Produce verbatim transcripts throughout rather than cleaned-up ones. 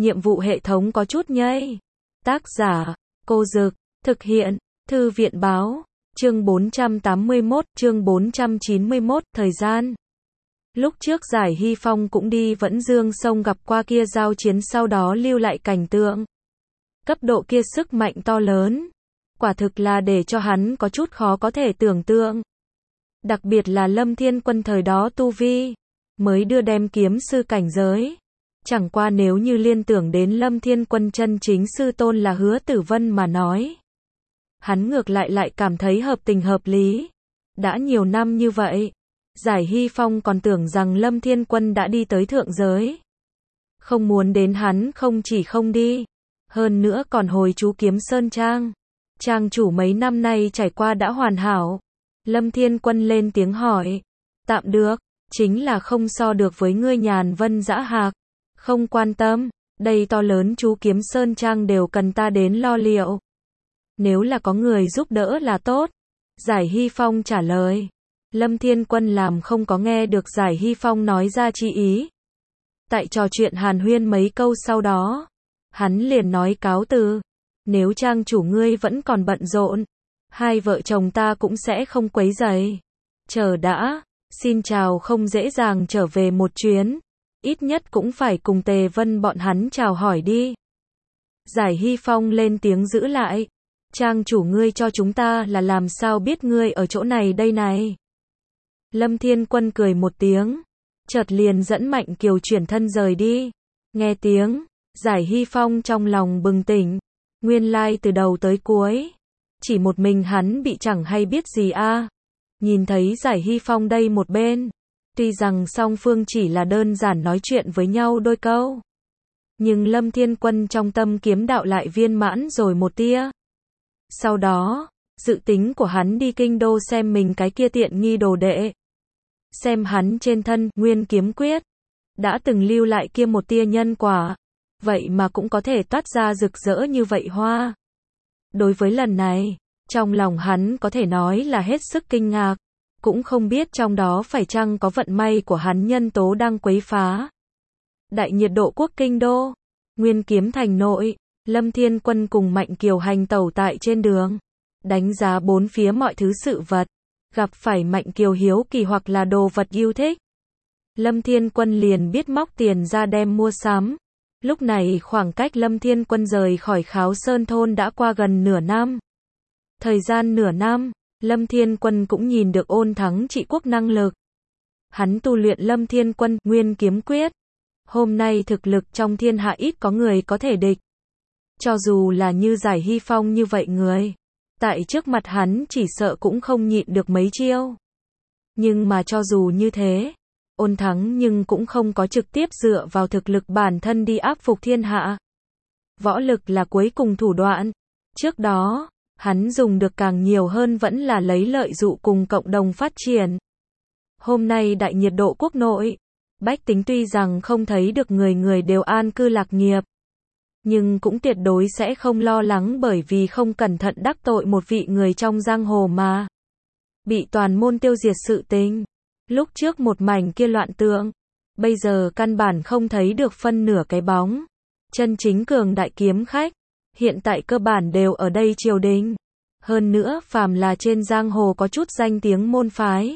nhiệm vụ hệ thống có chút nhây. Tác giả, Cô Dực, thực hiện, Thư viện báo, chương bốn trăm tám mươi mốt, chương bốn trăm chín mươi mốt, thời gian. Lúc trước Giải Hy Phong cũng đi Vẫn Dương Sông gặp qua kia giao chiến sau đó lưu lại cảnh tượng. Cấp độ kia sức mạnh to lớn. Quả thực là để cho hắn có chút khó có thể tưởng tượng. Đặc biệt là Lâm Thiên Quân thời đó tu vi, mới đưa đem kiếm sư cảnh giới. Chẳng qua nếu như liên tưởng đến Lâm Thiên Quân chân chính sư tôn là Hứa Tử Vân mà nói. Hắn ngược lại lại cảm thấy hợp tình hợp lý. Đã nhiều năm như vậy, Giải Hy Phong còn tưởng rằng Lâm Thiên Quân đã đi tới thượng giới. Không muốn đến hắn không chỉ không đi, hơn nữa còn hồi chú Kiếm Sơn Trang. Trang chủ mấy năm nay trải qua đã hoàn hảo. Lâm Thiên Quân lên tiếng hỏi. Tạm được, chính là không so được với ngươi Nhàn Vân Dã Hạc. Không quan tâm, đây to lớn chú Kiếm Sơn Trang đều cần ta đến lo liệu. Nếu là có người giúp đỡ là tốt. Giải Hy Phong trả lời. Lâm Thiên Quân làm không có nghe được Giải Hy Phong nói ra chi ý. Tại trò chuyện hàn huyên mấy câu sau đó, hắn liền nói cáo từ. Nếu trang chủ ngươi vẫn còn bận rộn, hai vợ chồng ta cũng sẽ không quấy rầy. Chờ đã, xin chào không dễ dàng trở về một chuyến. Ít nhất cũng phải cùng Tề Vân bọn hắn chào hỏi đi. Giải Hy Phong lên tiếng giữ lại. Trang chủ ngươi cho chúng ta là làm sao biết ngươi ở chỗ này đây này. Lâm Thiên Quân cười một tiếng, chợt liền dẫn Mạnh Kiều chuyển thân rời đi. Nghe tiếng, Giải Hy Phong trong lòng bừng tỉnh. Nguyên lai từ đầu tới cuối, chỉ một mình hắn bị chẳng hay biết gì a. Nhìn thấy Giải Hy Phong đây một bên, tuy rằng song phương chỉ là đơn giản nói chuyện với nhau đôi câu, nhưng Lâm Thiên Quân trong tâm kiếm đạo lại viên mãn rồi một tia. Sau đó, dự tính của hắn đi kinh đô xem mình cái kia tiện nghi đồ đệ. Xem hắn trên thân Nguyên Kiếm Quyết đã từng lưu lại kia một tia nhân quả, vậy mà cũng có thể toát ra rực rỡ như vậy hoa. Đối với lần này, trong lòng hắn có thể nói là hết sức kinh ngạc, cũng không biết trong đó phải chăng có vận may của hắn nhân tố đang quấy phá. Đại nhiệt độ quốc kinh đô, Nguyên Kiếm thành nội, Lâm Thiên Quân cùng Mạnh Kiều hành tẩu tại trên đường, đánh giá bốn phía mọi thứ sự vật, gặp phải Mạnh Kiều hiếu kỳ hoặc là đồ vật yêu thích. Lâm Thiên Quân liền biết móc tiền ra đem mua sắm. Lúc này khoảng cách Lâm Thiên Quân rời khỏi Kháo Sơn thôn đã qua gần nửa năm. Thời gian nửa năm, Lâm Thiên Quân cũng nhìn được Ôn Thắng trị quốc năng lực. Hắn tu luyện Lâm Thiên Quân Nguyên Kiếm Quyết. Hôm nay thực lực trong thiên hạ ít có người có thể địch. Cho dù là như Giải Hy Phong như vậy người, tại trước mặt hắn chỉ sợ cũng không nhịn được mấy chiêu. Nhưng mà cho dù như thế, Ôn Thắng nhưng cũng không có trực tiếp dựa vào thực lực bản thân đi áp phục thiên hạ. Võ lực là cuối cùng thủ đoạn. Trước đó, hắn dùng được càng nhiều hơn vẫn là lấy lợi dụ cùng cộng đồng phát triển. Hôm nay đại nhiệt độ quốc nội, bách tính tuy rằng không thấy được người người đều an cư lạc nghiệp, nhưng cũng tuyệt đối sẽ không lo lắng bởi vì không cẩn thận đắc tội một vị người trong giang hồ mà bị toàn môn tiêu diệt sự tình. Lúc trước một mảnh kia loạn tượng, bây giờ căn bản không thấy được phân nửa cái bóng. Chân chính cường đại kiếm khách, hiện tại cơ bản đều ở đây triều đình. Hơn nữa phàm là trên giang hồ có chút danh tiếng môn phái,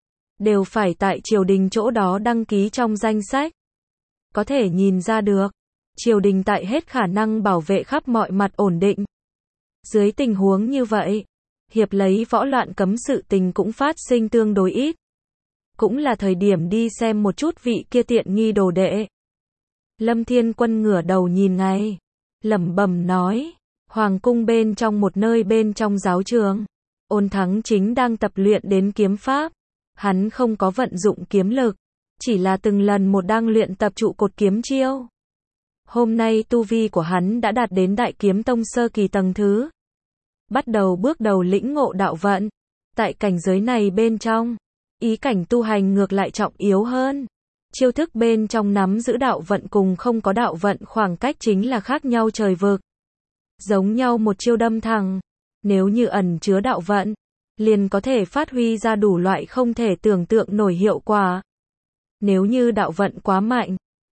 đều phải tại triều đình chỗ đó đăng ký trong danh sách. Có thể nhìn ra được, triều đình tại hết khả năng bảo vệ khắp mọi mặt ổn định. Dưới tình huống như vậy, hiệp lấy võ loạn cấm sự tình cũng phát sinh tương đối ít. Cũng là thời điểm đi xem một chút vị kia tiện nghi đồ đệ. Lâm Thiên Quân ngửa đầu nhìn ngay, lẩm bẩm nói, hoàng cung bên trong một nơi bên trong giáo trường, Ôn Thắng chính đang tập luyện đến kiếm pháp. Hắn không có vận dụng kiếm lực, chỉ là từng lần một đang luyện tập trụ cột kiếm chiêu. Hôm nay tu vi của hắn đã đạt đến Đại Kiếm Tông sơ kỳ tầng thứ. Bắt đầu bước đầu lĩnh ngộ đạo vận. Tại cảnh giới này bên trong, ý cảnh tu hành ngược lại trọng yếu hơn. Chiêu thức bên trong nắm giữ đạo vận cùng không có đạo vận khoảng cách chính là khác nhau trời vực. Giống nhau một chiêu đâm thẳng, nếu như ẩn chứa đạo vận, liền có thể phát huy ra đủ loại không thể tưởng tượng nổi hiệu quả. Nếu như đạo vận quá mạnh,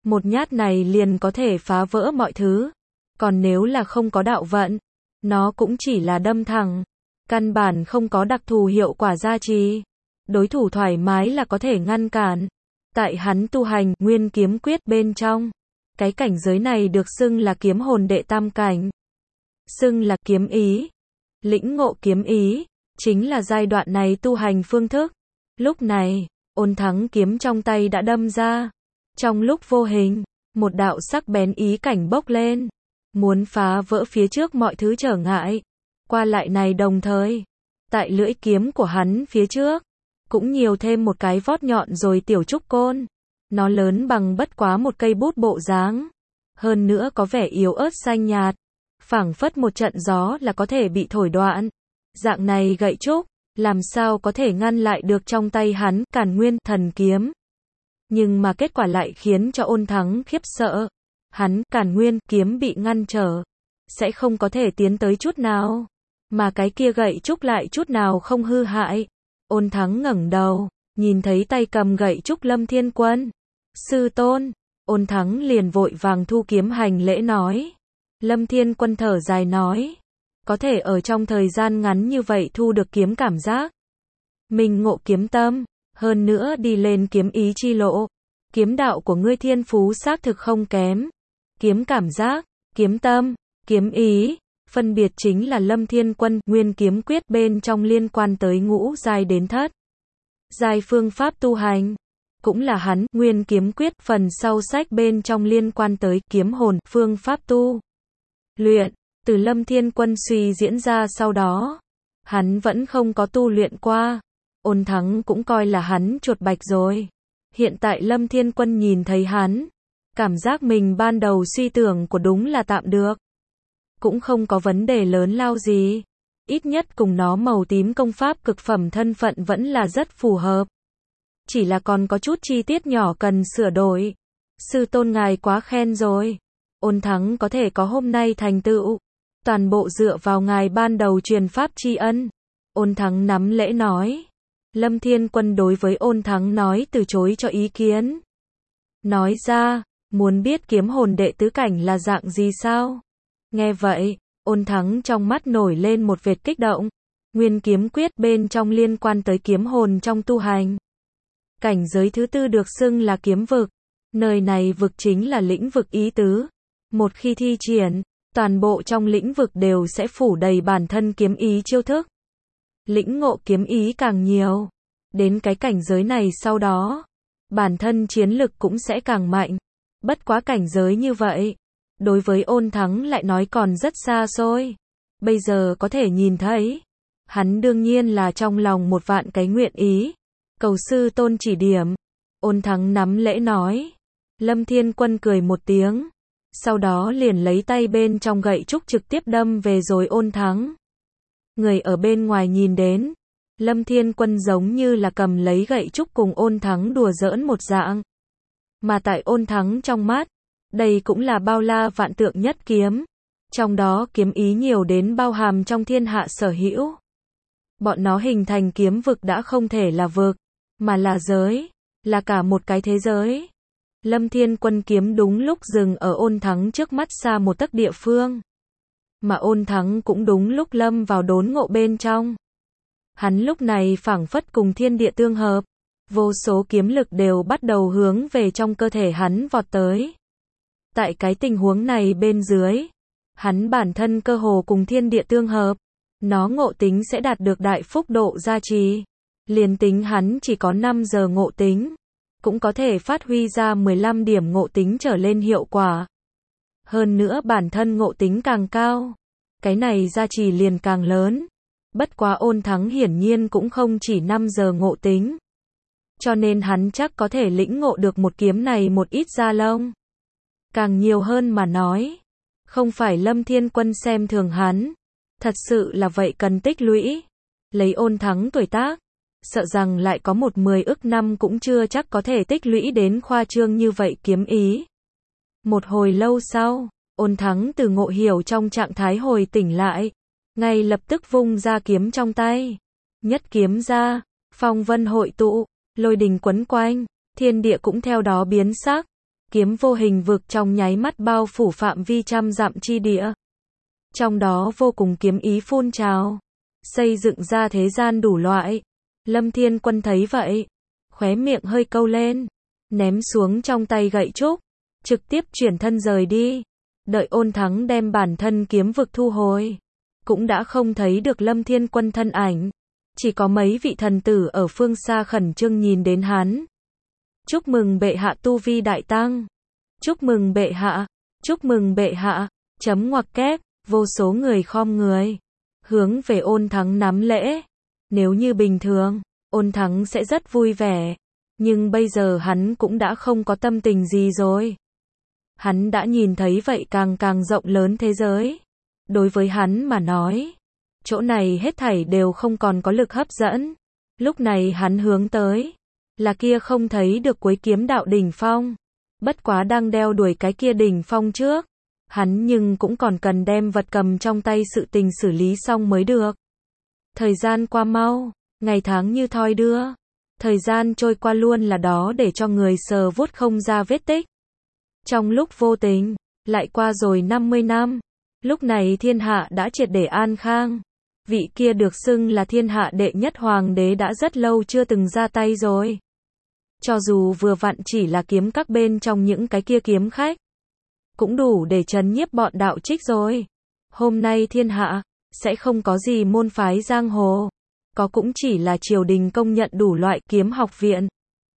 Một nhát này liền có thể phá vỡ mọi thứ. Còn nếu là không có đạo vận, nó cũng chỉ là đâm thẳng. Căn bản không có đặc thù hiệu quả gia trì. Đối thủ thoải mái là có thể ngăn cản. Tại hắn tu hành Nguyên Kiếm Quyết bên trong, cái cảnh giới này được xưng là kiếm hồn đệ tam cảnh. Xưng là kiếm ý. Lĩnh ngộ kiếm ý, chính là giai đoạn này tu hành phương thức. Lúc này, Ôn Thắng kiếm trong tay đã đâm ra. Trong lúc vô hình, một đạo sắc bén ý cảnh bốc lên. Muốn phá vỡ phía trước mọi thứ trở ngại. Qua lại này đồng thời, tại lưỡi kiếm của hắn phía trước, cũng nhiều thêm một cái vót nhọn rồi tiểu trúc côn. Nó lớn bằng bất quá một cây bút bộ dáng. Hơn nữa có vẻ yếu ớt xanh nhạt. Phảng phất một trận gió là có thể bị thổi đoạn. Dạng này gậy trúc, làm sao có thể ngăn lại được trong tay hắn Càn Nguyên thần kiếm. Nhưng mà kết quả lại khiến cho Ôn Thắng khiếp sợ. Hắn, Càn Nguyên kiếm bị ngăn trở, sẽ không có thể tiến tới chút nào. Mà cái kia gậy trúc lại chút nào không hư hại. Ôn Thắng ngẩng đầu, nhìn thấy tay cầm gậy trúc Lâm Thiên Quân. Sư tôn, Ôn Thắng liền vội vàng thu kiếm hành lễ nói. Lâm Thiên Quân thở dài nói. Có thể ở trong thời gian ngắn như vậy thu được kiếm cảm giác. Mình ngộ kiếm tâm, hơn nữa đi lên kiếm ý chi lộ. Kiếm đạo của ngươi thiên phú xác thực không kém. Kiếm cảm giác, kiếm tâm, kiếm ý, phân biệt chính là Lâm Thiên Quân Nguyên Kiếm Quyết bên trong liên quan tới ngũ giai đến thất giai phương pháp tu hành. Cũng là hắn Nguyên Kiếm Quyết phần sau sách bên trong liên quan tới kiếm hồn phương pháp tu luyện. Từ Lâm Thiên Quân suy diễn ra sau đó, hắn vẫn không có tu luyện qua. Ôn Thắng cũng coi là hắn chuột bạch rồi. Hiện tại Lâm Thiên Quân nhìn thấy hắn, cảm giác mình ban đầu suy tưởng của đúng là tạm được. Cũng không có vấn đề lớn lao gì. Ít nhất cùng nó màu tím công pháp cực phẩm thân phận vẫn là rất phù hợp. Chỉ là còn có chút chi tiết nhỏ cần sửa đổi. Sư tôn ngài quá khen rồi. Ôn Thắng có thể có hôm nay thành tựu, toàn bộ dựa vào ngài ban đầu truyền pháp tri ân. Ôn Thắng nắm lễ nói. Lâm Thiên Quân đối với Ôn Thắng nói từ chối cho ý kiến. Nói ra, muốn biết kiếm hồn đệ tứ cảnh là dạng gì sao? Nghe vậy, Ôn Thắng trong mắt nổi lên một vệt kích động. Nguyên Kiếm Quyết bên trong liên quan tới kiếm hồn trong tu hành. Cảnh giới thứ tư được xưng là kiếm vực. Nơi này vực chính là lĩnh vực ý tứ. Một khi thi triển, toàn bộ trong lĩnh vực đều sẽ phủ đầy bản thân kiếm ý chiêu thức. Lĩnh ngộ kiếm ý càng nhiều, đến cái cảnh giới này sau đó, bản thân chiến lực cũng sẽ càng mạnh. Bất quá cảnh giới như vậy, đối với Ôn Thắng lại nói còn rất xa xôi. Bây giờ có thể nhìn thấy, hắn đương nhiên là trong lòng một vạn cái nguyện ý. Cầu sư tôn chỉ điểm. Ôn Thắng nắm lễ nói. Lâm Thiên Quân cười một tiếng. Sau đó liền lấy tay bên trong gậy trúc trực tiếp đâm về rồi Ôn Thắng. Người ở bên ngoài nhìn đến, Lâm Thiên Quân giống như là cầm lấy gậy trúc cùng Ôn Thắng đùa giỡn một dạng. Mà tại Ôn Thắng trong mắt, đây cũng là bao la vạn tượng nhất kiếm. Trong đó kiếm ý nhiều đến bao hàm trong thiên hạ sở hữu. Bọn nó hình thành kiếm vực đã không thể là vực, mà là giới, là cả một cái thế giới. Lâm Thiên Quân kiếm đúng lúc dừng ở Ôn Thắng trước mắt xa một tấc địa phương. Mà Ôn Thắng cũng đúng lúc lâm vào đốn ngộ bên trong. Hắn lúc này phảng phất cùng thiên địa tương hợp. Vô số kiếm lực đều bắt đầu hướng về trong cơ thể hắn vọt tới. Tại cái tình huống này bên dưới, hắn bản thân cơ hồ cùng thiên địa tương hợp. Nó ngộ tính sẽ đạt được đại phúc độ gia trì. Liền tính hắn chỉ có năm giờ ngộ tính, cũng có thể phát huy ra mười lăm điểm ngộ tính trở lên hiệu quả. Hơn nữa bản thân ngộ tính càng cao, cái này gia trì liền càng lớn. Bất quá Ôn Thắng hiển nhiên cũng không chỉ năm giờ ngộ tính. Cho nên hắn chắc có thể lĩnh ngộ được một kiếm này một ít da lông. Càng nhiều hơn mà nói, không phải Lâm Thiên Quân xem thường hắn. Thật sự là vậy cần tích lũy. Lấy Ôn Thắng tuổi tác, sợ rằng lại có một mười ức năm cũng chưa chắc có thể tích lũy đến khoa trương như vậy kiếm ý. Một hồi lâu sau, Ôn Thắng từ ngộ hiểu trong trạng thái hồi tỉnh lại, ngay lập tức vung ra kiếm trong tay. Nhất kiếm ra, phong vân hội tụ, lôi đình quấn quanh, thiên địa cũng theo đó biến sắc. kiếm vô hình vực trong nháy mắt bao phủ phạm vi trăm dặm chi địa. Trong đó vô cùng kiếm ý phun trào, xây dựng ra thế gian đủ loại. Lâm Thiên Quân thấy vậy, khóe miệng hơi câu lên, ném xuống trong tay gậy trúc, trực tiếp chuyển thân rời đi. Đợi Ôn Thắng đem bản thân kiếm vực thu hồi, cũng đã không thấy được Lâm Thiên Quân thân ảnh, chỉ có mấy vị thần tử ở phương xa khẩn trương nhìn đến hắn. Chúc mừng bệ hạ tu vi đại tăng. Chúc mừng bệ hạ, chúc mừng bệ hạ, chấm ngoặc kép, vô số người khom người, hướng về Ôn Thắng nắm lễ. Nếu như bình thường, Ôn Thắng sẽ rất vui vẻ, nhưng bây giờ hắn cũng đã không có tâm tình gì rồi. Hắn đã nhìn thấy vậy càng càng rộng lớn thế giới. Đối với hắn mà nói, chỗ này hết thảy đều không còn có lực hấp dẫn. Lúc này hắn hướng tới là kia không thấy được cuối kiếm đạo đỉnh phong. Bất quá đang đeo đuổi cái kia đỉnh phong trước, hắn nhưng cũng còn cần đem vật cầm trong tay sự tình xử lý xong mới được. Thời gian qua mau, ngày tháng như thoi đưa. Thời gian trôi qua luôn là đó để cho người sờ vuốt không ra vết tích. Trong lúc vô tình, lại qua rồi năm mươi năm. Lúc này thiên hạ đã triệt để an khang. Vị kia được xưng là thiên hạ đệ nhất hoàng đế đã rất lâu chưa từng ra tay rồi. Cho dù vừa vặn chỉ là kiếm các bên trong những cái kia kiếm khách, cũng đủ để trấn nhiếp bọn đạo trích rồi. Hôm nay thiên hạ sẽ không có gì môn phái giang hồ, có cũng chỉ là triều đình công nhận đủ loại kiếm học viện.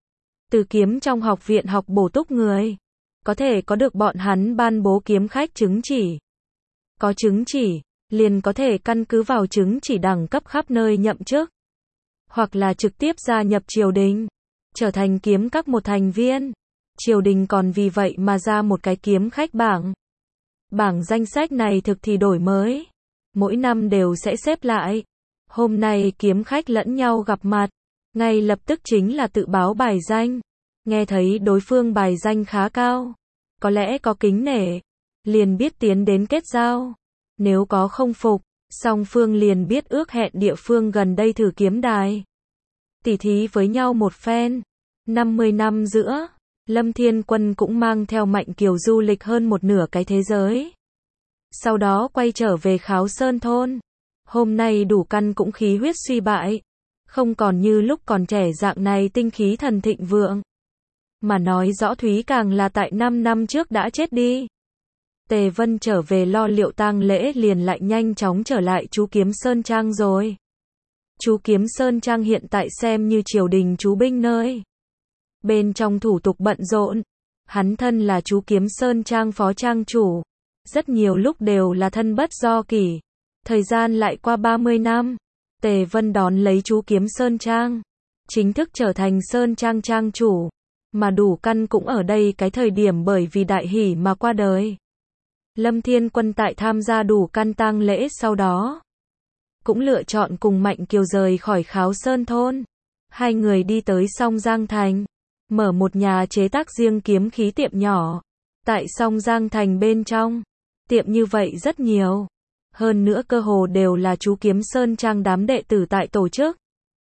Từ kiếm trong học viện học bổ túc người, có thể có được bọn hắn ban bố kiếm khách chứng chỉ. Có chứng chỉ, liền có thể căn cứ vào chứng chỉ đẳng cấp khắp nơi nhậm chức, hoặc là trực tiếp gia nhập triều đình, trở thành kiếm các một thành viên. Triều đình còn vì vậy mà ra một cái kiếm khách bảng. Bảng danh sách này thực thì đổi mới, mỗi năm đều sẽ xếp lại. Hôm nay kiếm khách lẫn nhau gặp mặt, ngay lập tức chính là tự báo bài danh. Nghe thấy đối phương bài danh khá cao, có lẽ có kính nể, liền biết tiến đến kết giao. Nếu có không phục, song phương liền biết ước hẹn địa phương gần đây thử kiếm đài, tỉ thí với nhau một phen. năm mươi năm giữa, Lâm Thiên Quân cũng mang theo Mạnh Kiều du lịch hơn một nửa cái thế giới. Sau đó quay trở về Kháo Sơn thôn. Hôm nay Đủ Căn cũng khí huyết suy bại, không còn như lúc còn trẻ dạng này tinh khí thần thịnh vượng. Mà nói rõ Thúy càng là tại năm năm trước đã chết đi. Tề Vân trở về lo liệu tang lễ liền lại nhanh chóng trở lại chú Kiếm Sơn Trang rồi. Chú Kiếm Sơn Trang hiện tại xem như triều đình chú binh nơi. Bên trong thủ tục bận rộn, hắn thân là chú Kiếm Sơn Trang phó trang chủ, rất nhiều lúc đều là thân bất do kỷ. Thời gian lại qua ba mươi năm, Tề Vân đón lấy chú Kiếm Sơn Trang, chính thức trở thành Sơn Trang Trang chủ, mà Đủ Căn cũng ở đây cái thời điểm bởi vì đại hỷ mà qua đời. Lâm Thiên Quân tại tham gia Đủ Căn tang lễ sau đó, cũng lựa chọn cùng Mạnh Kiều rời khỏi Kháo Sơn thôn. Hai người đi tới Song Giang Thành, mở một nhà chế tác riêng kiếm khí tiệm nhỏ. Tại Song Giang Thành bên trong, tiệm như vậy rất nhiều. Hơn nữa cơ hồ đều là chú Kiếm Sơn Trang đám đệ tử tại tổ chức.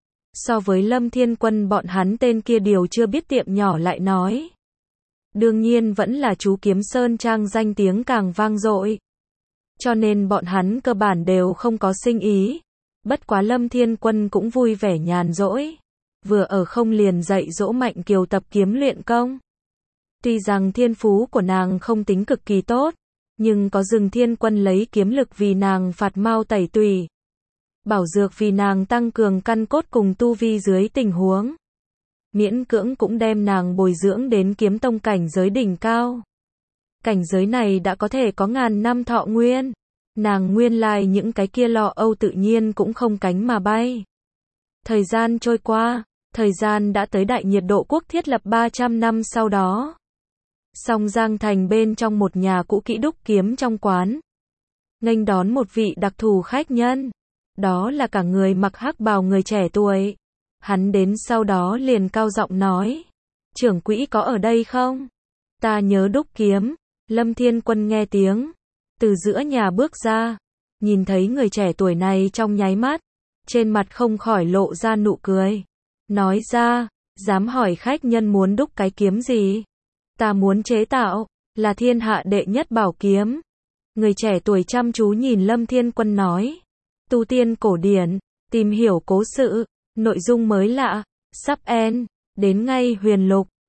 So với Lâm Thiên Quân bọn hắn tên kia điều chưa biết tiệm nhỏ lại nói, đương nhiên vẫn là chú Kiếm Sơn Trang danh tiếng càng vang dội. Cho nên bọn hắn cơ bản đều không có sinh ý. Bất quá Lâm Thiên Quân cũng vui vẻ nhàn rỗi, vừa ở không liền dạy dỗ Mạnh Kiều tập kiếm luyện công. Tuy rằng thiên phú của nàng không tính cực kỳ tốt, nhưng có Dừng Thiên Quân lấy kiếm lực vì nàng phạt mau tẩy tùy, bảo dược vì nàng tăng cường căn cốt cùng tu vi dưới tình huống, miễn cưỡng cũng đem nàng bồi dưỡng đến kiếm tông cảnh giới đỉnh cao. Cảnh giới này đã có thể có ngàn năm thọ nguyên. Nàng nguyên lai những cái kia lo âu tự nhiên cũng không cánh mà bay. Thời gian trôi qua, thời gian đã tới đại nhiệt độ quốc thiết lập ba trăm năm sau đó. Song Giang Thành bên trong một nhà cũ kỹ đúc kiếm trong quán, nghênh đón một vị đặc thù khách nhân. Đó là cả người mặc hắc bào người trẻ tuổi. Hắn đến sau đó liền cao giọng nói, trưởng quỹ có ở đây không? Ta nhớ đúc kiếm. Lâm Thiên Quân nghe tiếng, từ giữa nhà bước ra, nhìn thấy người trẻ tuổi này trong nháy mắt, trên mặt không khỏi lộ ra nụ cười. Nói ra, dám hỏi khách nhân muốn đúc cái kiếm gì? Ta muốn chế tạo, là thiên hạ đệ nhất bảo kiếm. Người trẻ tuổi chăm chú nhìn Lâm Thiên Quân nói. Tu tiên cổ điển, tìm hiểu cố sự, nội dung mới lạ, sắp end, đến ngay huyền lục.